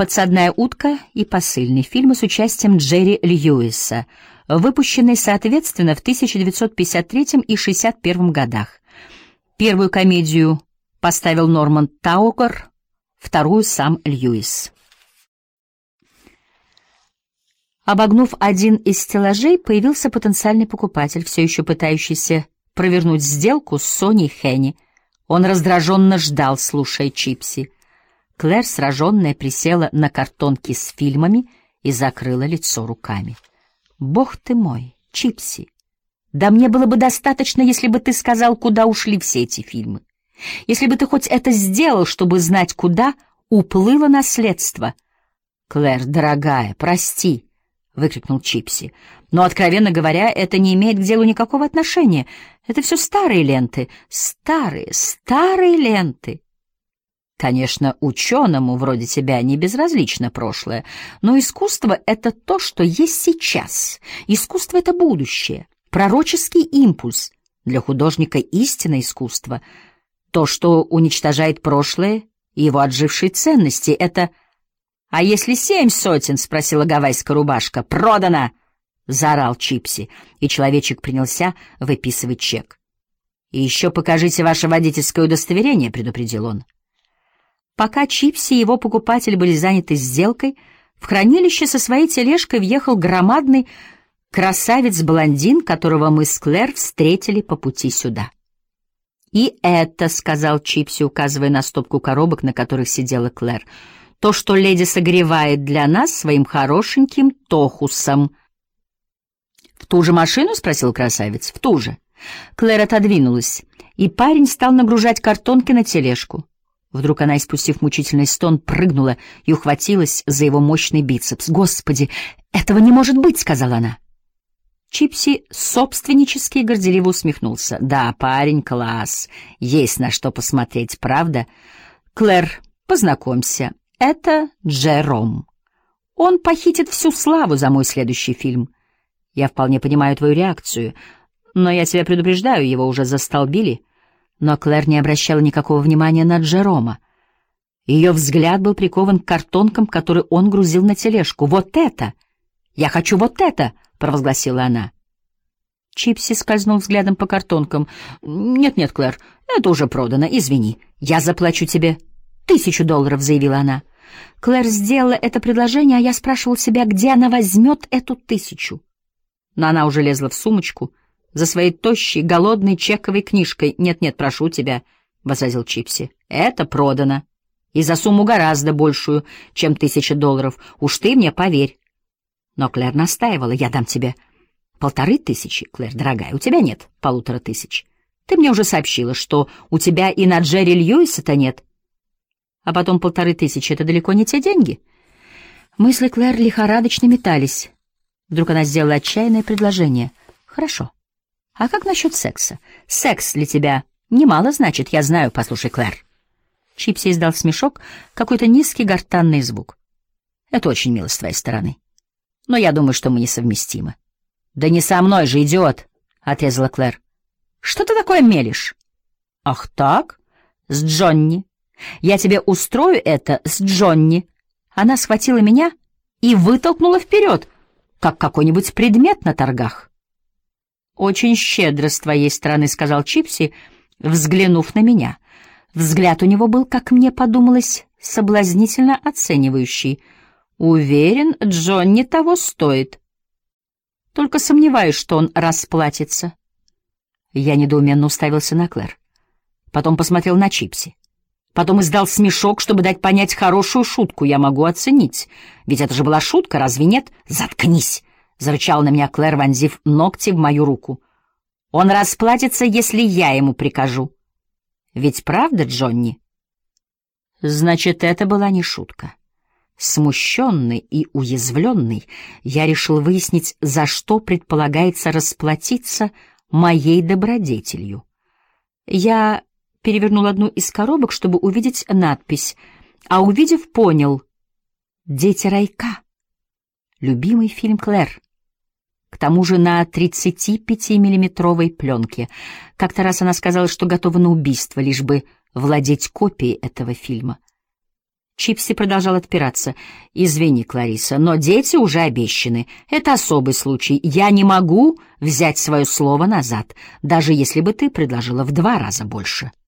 «Подсадная утка» и «Посыльный» — фильмы с участием Джерри Льюиса, выпущенные, соответственно, в 1953 и 1961 годах. Первую комедию поставил Норман Таугер, вторую — сам Льюис. Обогнув один из стеллажей, появился потенциальный покупатель, все еще пытающийся провернуть сделку с Соней Хенни. Он раздраженно ждал, слушая Чипси. Клэр, сраженная, присела на картонки с фильмами и закрыла лицо руками. «Бог ты мой, Чипси! Да мне было бы достаточно, если бы ты сказал, куда ушли все эти фильмы. Если бы ты хоть это сделал, чтобы знать, куда уплыло наследство». «Клэр, дорогая, прости!» — выкрикнул Чипси. «Но, откровенно говоря, это не имеет к делу никакого отношения. Это все старые ленты. Старые ленты!» Конечно, ученому вроде тебя не безразлично прошлое, но искусство — это то, что есть сейчас. Искусство — это будущее, пророческий импульс. Для художника истинное искусство — то, что уничтожает прошлое и его отжившие ценности. Это... «А если 7 сотен?» — спросила гавайская рубашка. «Продано!» — заорал Чипси, и человечек принялся выписывать чек. «И еще покажите ваше водительское удостоверение», — предупредил он. Пока Чипси и его покупатель были заняты сделкой, в хранилище со своей тележкой въехал громадный красавец-блондин, которого мы с Клэр встретили по пути сюда. «И это», — сказал Чипси, указывая на стопку коробок, на которых сидела Клэр, — «то, что леди согревает для нас своим хорошеньким тохусом». «В ту же машину?» — спросил красавец. «В ту же». Клэр отодвинулась, и парень стал нагружать картонки на тележку. Вдруг она, испустив мучительный стон, прыгнула и ухватилась за его мощный бицепс. «Господи, этого не может быть!» — сказала она. Чипси собственнически и горделиво усмехнулся. «Да, парень, класс. Есть на что посмотреть, правда? Клэр, познакомься, это Джером. Он похитит всю славу за мой следующий фильм. Я вполне понимаю твою реакцию, но я тебя предупреждаю, его уже застолбили». Но Клэр не обращала никакого внимания на Джерома. Ее взгляд был прикован к картонкам, которые он грузил на тележку. «Вот это! Я хочу вот это!» — провозгласила она. Чипси скользнул взглядом по картонкам. «Нет-нет, Клэр, это уже продано, извини. Я заплачу тебе $1000, — заявила она. Клэр сделала это предложение, а я спрашивал себя, где она возьмет эту 1000. Но она уже лезла в сумочку за своей тощей, голодной чековой книжкой. «Нет-нет, прошу тебя», — возразил Чипси, — «это продано. И за сумму гораздо большую, чем $1000. Уж ты мне поверь». Но Клэр настаивала. «Я дам тебе 1500, Клэр, дорогая. У тебя нет 1500. Ты мне уже сообщила, что у тебя и на Джерри Льюиса-то нет. А потом 1500 — это далеко не те деньги». Мысли Клэр лихорадочно метались. Вдруг она сделала отчаянное предложение. «Хорошо. А как насчет секса? Секс для тебя немало значит, я знаю. Послушай, Клэр». Чипси издал смешок, какой-то низкий гортанный звук. «Это очень мило с твоей стороны. Но я думаю, что мы несовместимы». «Да не со мной же, идиот!» — отрезала Клэр. «Что ты такое мелешь?» «Ах так? С Джонни. Я тебе устрою это с Джонни». Она схватила меня и вытолкнула вперед, как какой-нибудь предмет на торгах. «Очень щедро с твоей стороны», — сказал Чипси, взглянув на меня. Взгляд у него был, как мне подумалось, соблазнительно оценивающий. «Уверен, Джонни того стоит. Только сомневаюсь, что он расплатится». Я недоуменно уставился на Клэр. Потом посмотрел на Чипси. Потом издал смешок, чтобы дать понять, хорошую шутку я могу оценить. Ведь это же была шутка, разве нет? «Заткнись!» — зарычала на меня Клэр, вонзив ногти в мою руку. «Он расплатится, если я ему прикажу. Ведь правда, Джонни?» Значит, это была не шутка. Смущенный и уязвленный, я решил выяснить, за что предполагается расплатиться моей добродетелью. Я перевернул одну из коробок, чтобы увидеть надпись, а увидев, понял: «Дети райка». Любимый фильм Клэр. К тому же на 35-миллиметровой пленке. Как-то раз она сказала, что готова на убийство, лишь бы владеть копией этого фильма. Чипси продолжал отпираться. «Извини, Клариса, но дети уже обещаны. Это особый случай. Я не могу взять свое слово назад, даже если бы ты предложила в 2 раза больше».